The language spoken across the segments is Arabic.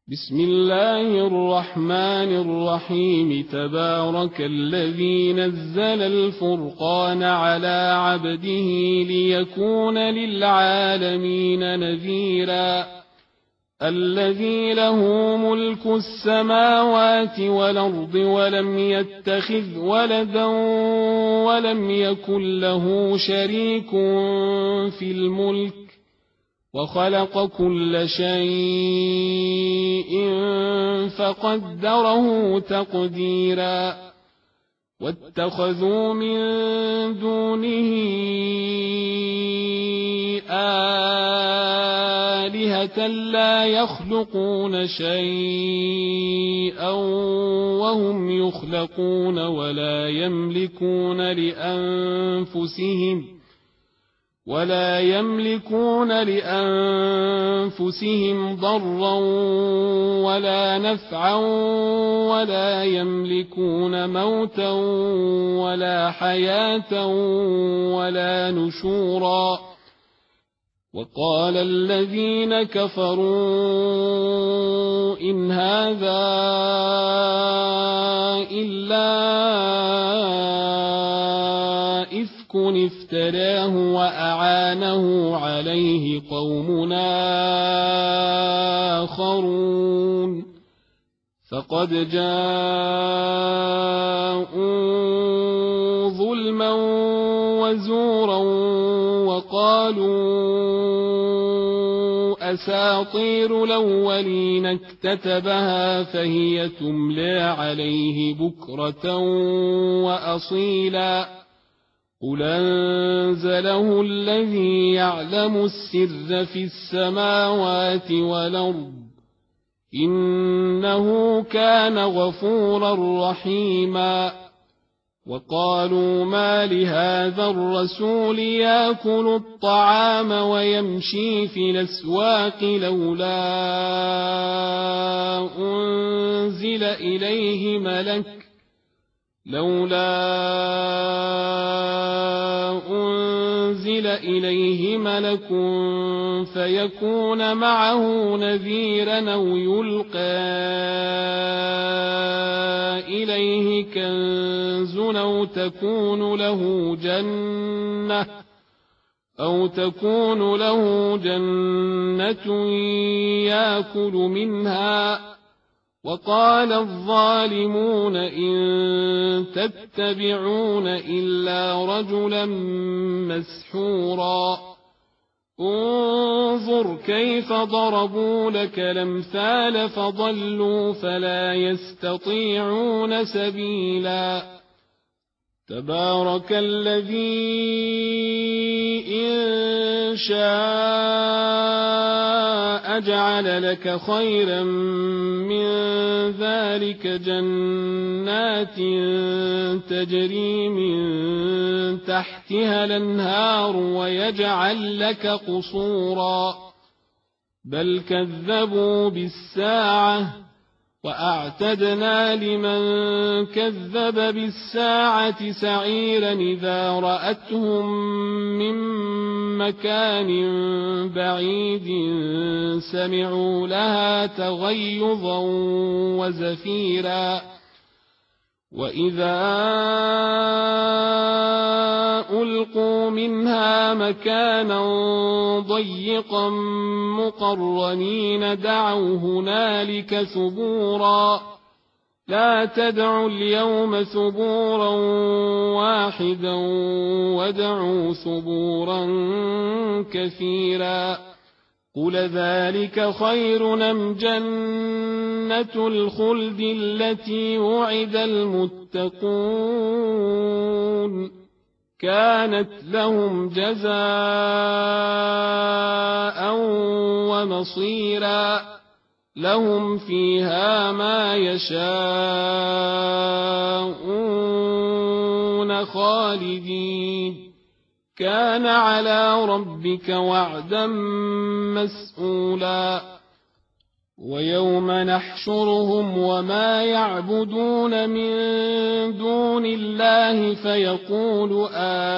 بسم الله الرحمن الرحيم تبارك الذي نزل الفرقان على عبده ليكون للعالمين نذيرا الذي له ملك السماوات والأرض ولم يتخذ ولدا ولم يكن له شريك في الملك وخلق كل شيء فقدره تقديرا واتخذوا من دونه آلهة لا يخلقون شيئا وهم يخلقون ولا يملكون لأنفسهم ضرا ولا نفعا ولا يملكون موتا ولا حياة ولا نشورا وقال الذين كفروا إن هذا إلا إفك افتراه وأعانه عليه قوم آخرون فقد جاءوا ظلما وزورا وقالوا أساطير الأولين اكتتبها فهي تملى عليه بكرة وأصيلا قل أنزله الذي يعلم السر في السماوات والأرض إنه كان غفورا رحيما وقالوا ما لهذا الرسول يأكل الطعام ويمشي في الأسواق لولا أنزل إليه ملك فيكون معه نذيرا أو يلقى إليه كنز أو تكون له جنة يأكل منها وقال الظالمون إن تتبعون إلا رجلا مسحورا انظر كيف ضربوا لك الأمثال فضلوا فلا يستطيعون سبيلا تبارك الذي إن شاء جعل لك خيرا من ذلك جنات تجري من تحتها الأنهار ويجعل لك قصورا بل كذبوا بالساعة وأعتدنا لمن كذب بالساعة سعيرا إذا رأتهم من مكان بعيد سمعوا لها تغيظا وزفيرا وإذا ألقوا منها مكانا ضيقا مقرنين دعوا هنالك ثبورا لا تدعوا اليوم ثبورا واحدا وادعوا ثبورا كثيرا قل ذلك خير أم جنة الخلد التي وعد المتقون كانت لهم جزاء ومصيرا لهم فيها ما يشاءون خالدين كان على ربك وعدا مسئولا ويوم نحشرهم وما يعبدون من دون الله فيقول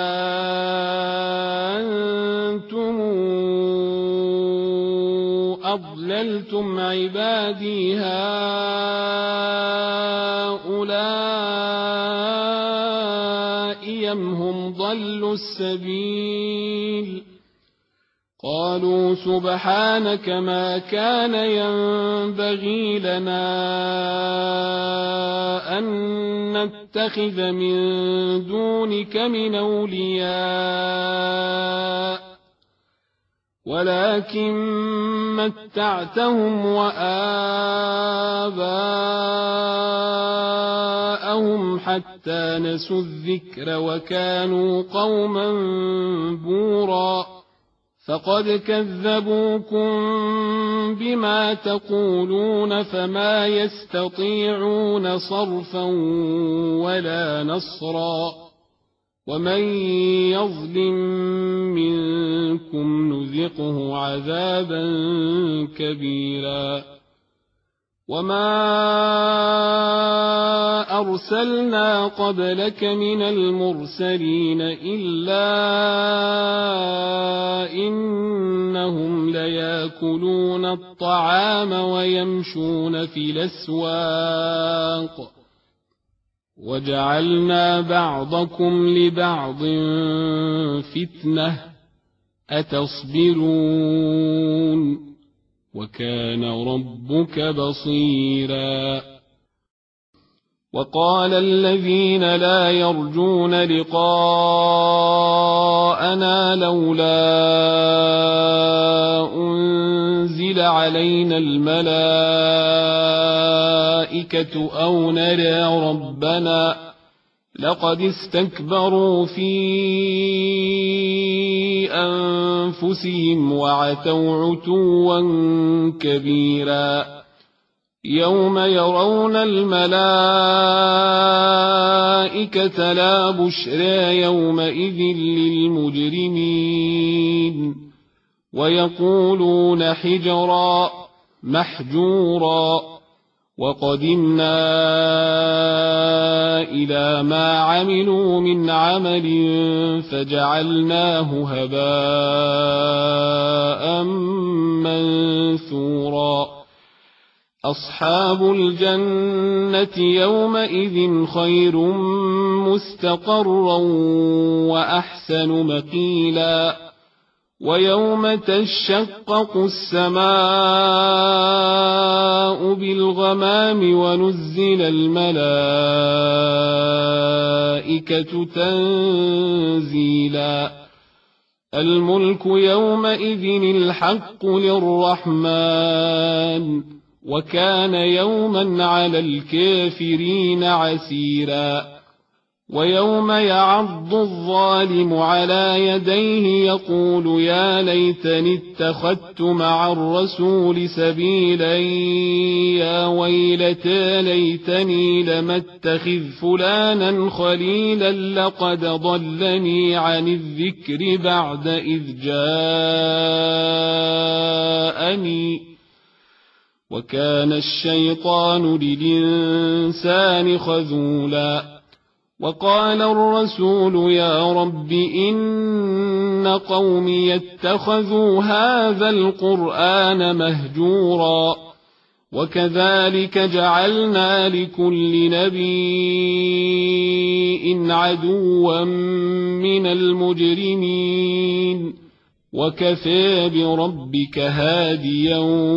أأنتم أضللتم عبادي هؤلاء أم هم ضلوا السبيل قالوا سبحانك ما كان ينبغي لنا أن نتخذ من دونك من أولياء ولكن متعتهم وآباءهم حتى نسوا الذكر وكانوا قوما بورا فقد كذبوكم بما تقولون فما يستطيعون صرفا ولا نصرا ومن يظلم منكم نذقه عذابا كبيرا وما أرسلنا قبلك من المرسلين إلا إنهم ليأكلون الطعام ويمشون في الأسواق وجعلنا بعضكم لبعض فتنة أتصبرون وكان ربك بصيرا وقال الذين لا يرجون لقاءنا لولا أنزل علينا الملائكة أو نرى ربنا لقد استكبروا في أنفسهم وعتوا عتوا كبيرا يوم يرون الملائكة لا بشرى يومئذ للمجرمين ويقولون حجرا محجورا وقدمنا إلى ما عملوا من عمل فجعلناه هباء منثورا أصحاب الجنة يومئذ خير مستقرا وأحسن مقيلا ويوم تشقق السماء بالغمام ونزل الملائكة تنزيلا الملك يومئذ الحق للرحمن وكان يوما على الكافرين عسيرا ويوم يعض الظالم على يديه يقول يا ليتني اتخذت مع الرسول سبيلا يا ويلتى ليتني لم اتخذ فلانا خليلا لقد ضلني عن الذكر بعد إذ جاءني وكان الشيطان للإنسان خذولا وقال الرسول يا رب إن قومي اتخذوا هذا القرآن مهجورا وكذلك جعلنا لكل نبي عدوا من المجرمين وكفى بربك هاديا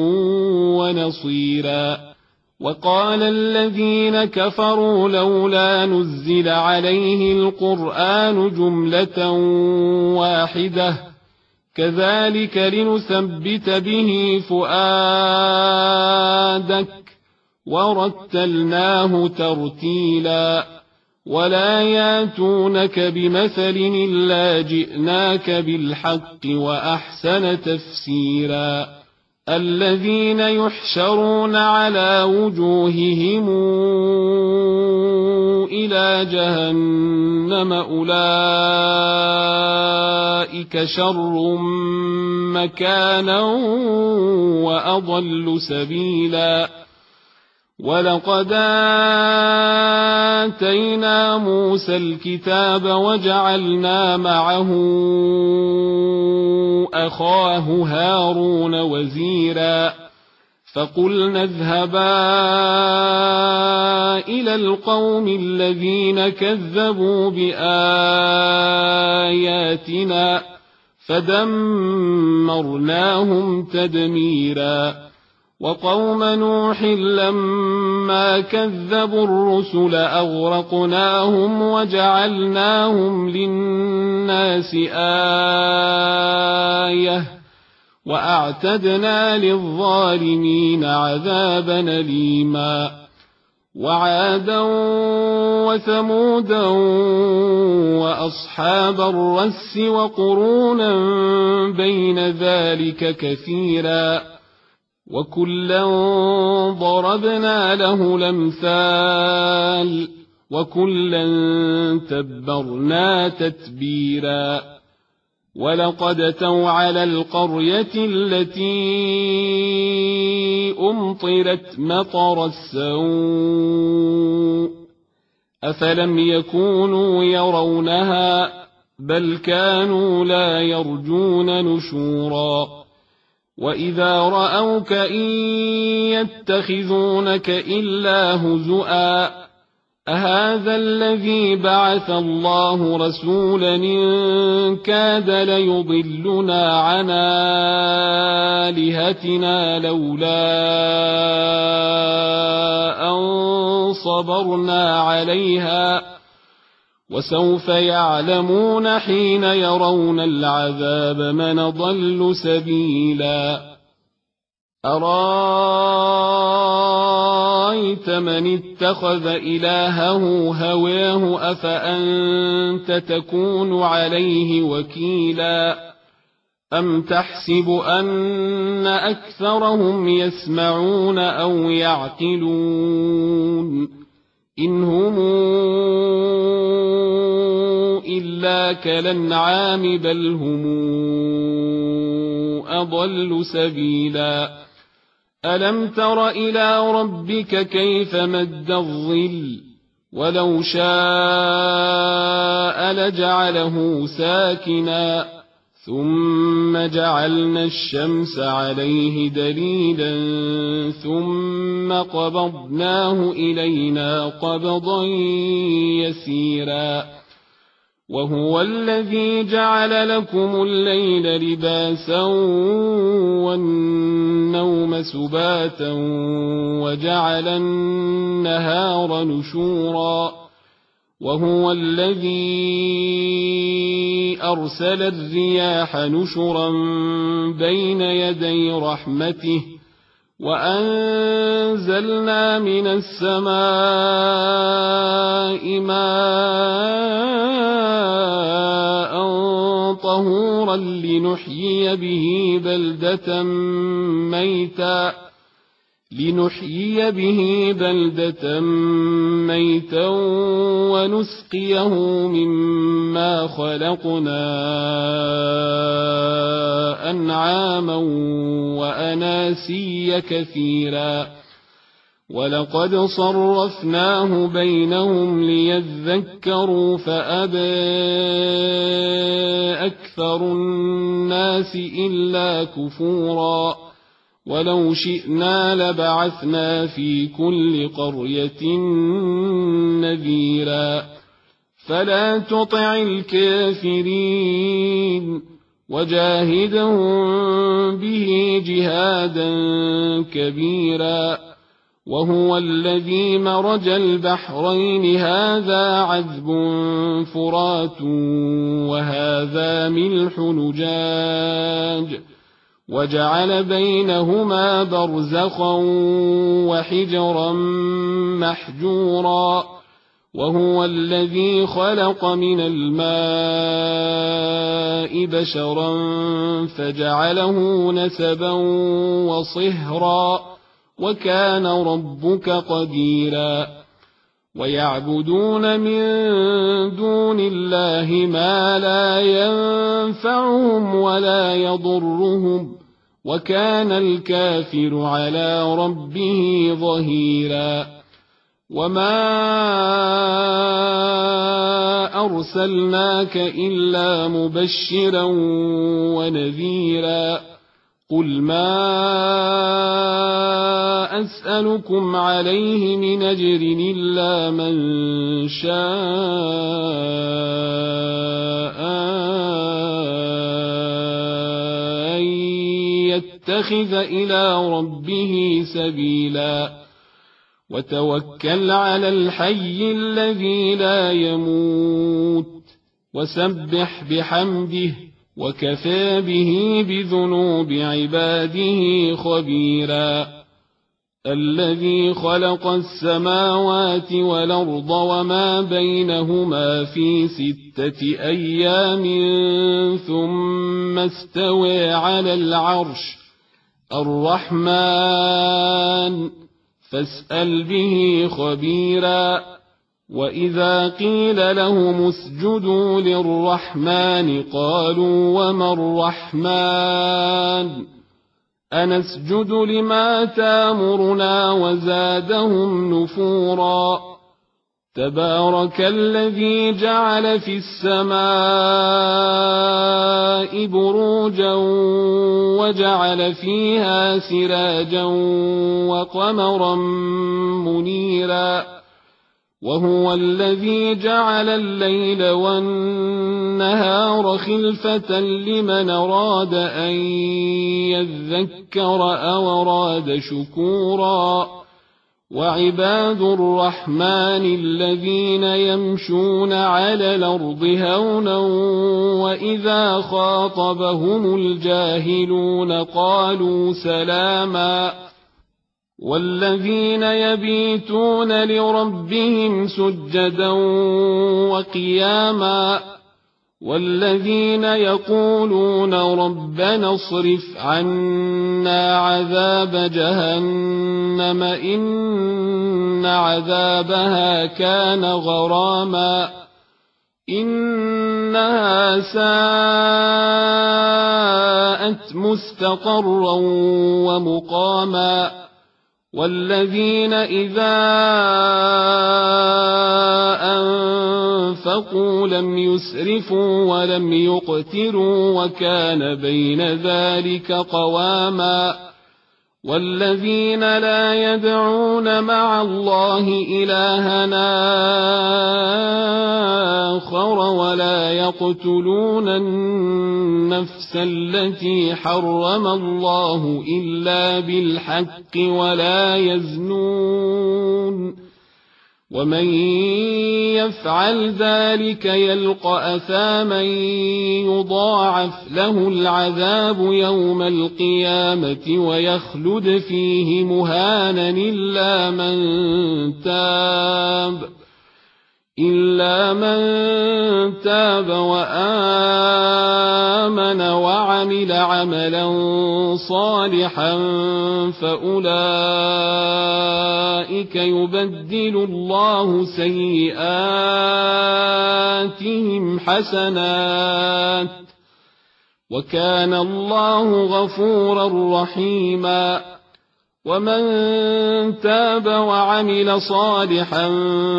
ونصيرا وقال الذين كفروا لولا نزل عليه القرآن جملة واحدة كذلك لنثبت به فؤادك ورتلناه ترتيلا ولا ياتونك بمثل إلا جئناك بالحق وأحسن تفسيرا الذين يحشرون على وجوههم إلى جهنم أولئك شر مكانا وأضل سبيلا ولقد آتينا موسى الكتاب وجعلنا معه أخاه هارون وزيرا فقلنا اذهبا إلى القوم الذين كذبوا بآياتنا فدمرناهم تدميرا وقوم نوح لما كذبوا الرسل أغرقناهم وجعلناهم للناس آية وأعتدنا للظالمين عذابا أليما وعادا وثمودا وأصحاب الرس وقرونا بين ذلك كثيرا وكلا ضربنا له الأمثال وكلا تبرنا تتبيرا ولقد أتوا على القرية التي أمطرت مطر السوء أفلم يكونوا يرونها بل كانوا لا يرجون نشورا وإذا رأوك إن يتخذونك إلا هزؤا أهذا الذي بعث الله رسولا إن كاد ليضلنا عن آلهتنا لولا أن صبرنا عليها وسوف يعلمون حين يرون العذاب من ضل سبيلا أرأيت من اتخذ إلهه هواه أفأنت تكون عليه وكيلا أم تحسب أن أكثرهم يسمعون أو يعقلون إن هم إلا كالأنعام بل هم أضل سبيلا ألم تر إلى ربك كيف مد الظل ولو شاء لجعله ساكنا ثم جعلنا الشمس عليه دليلا ثم قبضناه إلينا قبضا يسيرا وهو الذي جعل لكم الليل لباسا والنوم سباتا وجعل النهار نشورا وهو الذي أرسل الرياح نشرا بين يدي رحمته وأنزلنا من السماء ماء طهورا لنحيي به بلدة ميتا ونسقيه مما خلقنا أنعاما وأناسيا كثيرا ولقد صرفناه بينهم ليذكروا فأبى أكثر الناس إلا كفورا ولو شئنا لبعثنا في كل قرية نذيرا فلا تطع الكافرين وجاهدهم به جهادا كبيرا وهو الذي مرج البحرين هذا عذب فرات وهذا ملح نجاج وجعل بينهما برزخا وحجرا محجورا وهو الذي خلق من الماء بشرا فجعله نسبا وصهرا وكان ربك قديرا ويعبدون من دون الله ما لا ينفعهم ولا يضرهم وكان الكافر على ربه ظهيرا وما أرسلناك إلا مبشرا ونذيرا قل ما أسألكم عليه من أجر إلا من شاء أن يتخذ إلى ربه سبيلا وتوكل على الحي الذي لا يموت وسبح بحمده وكفى به بذنوب عباده خبيرا الذي خلق السماوات والأرض وما بينهما في 6 أيام ثم استوى على العرش الرحمن فاسأل به خبيرا وإذا قيل لهم اسجدوا للرحمن قالوا وما الرحمن أنسجد لما تامرنا وزادهم نفورا تبارك الذي جعل في السماء بروجا وجعل فيها سراجا وقمرا منيرا وهو الذي جعل الليل والنهار خلفة لمن أراد أن يذكر أو أراد شكورا وعباد الرحمن الذين يمشون على الأرض هونا وإذا خاطبهم الجاهلون قالوا سلاما والذين يبيتون لربهم سجدا وقياما والذين يقولون ربنا اصرف عنا عذاب جهنم إن عذابها كان غراما إنها ساءت مستقرا ومقاما والذين إذا أنفقوا لم يسرفوا ولم يقتروا وكان بين ذلك قواما والذين لا يدعون مع الله إلهنا آخر ولا يقتلون النفس التي حرم الله إلا بالحق ولا يزنون ومن يفعل ذلك يلقى أثاما يضاعف له العذاب يوم القيامة ويخلد فيه مهانا إلا من تاب وآمن وعمل عملا صالحا فأولئك يبدل الله سيئاتهم حسنات وكان الله غفورا رحيما ومن تاب وعمل صالحا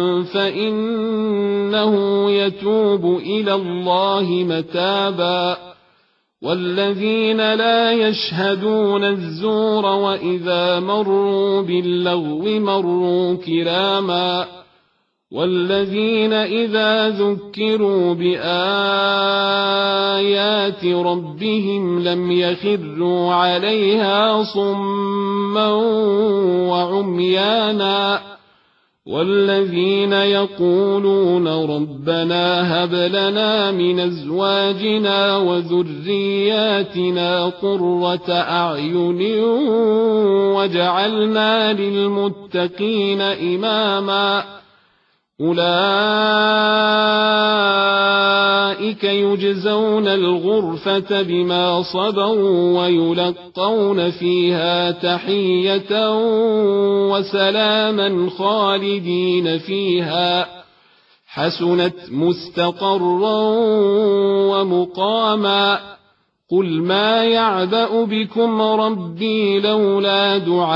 فإنه يتوب إلى الله متابا والذين لا يشهدون الزور وإذا مروا باللغو مروا كراما والذين إذا ذكروا بآيات ربهم لم يخروا عليها صما وعميانا والذين يقولون ربنا هب لنا من أزواجنا وذرياتنا قرة أعين واجعلنا للمتقين إماما أولئك يجزون الغرفة بما صبروا ويلقون فيها تحية وسلاما خالدين فيها حسنت مستقرا ومقاما قل ما يعبأ بكم ربي لولا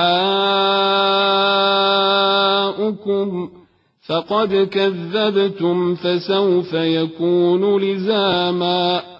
دعاؤكم فقد كذبتم فسوف يكون لزاما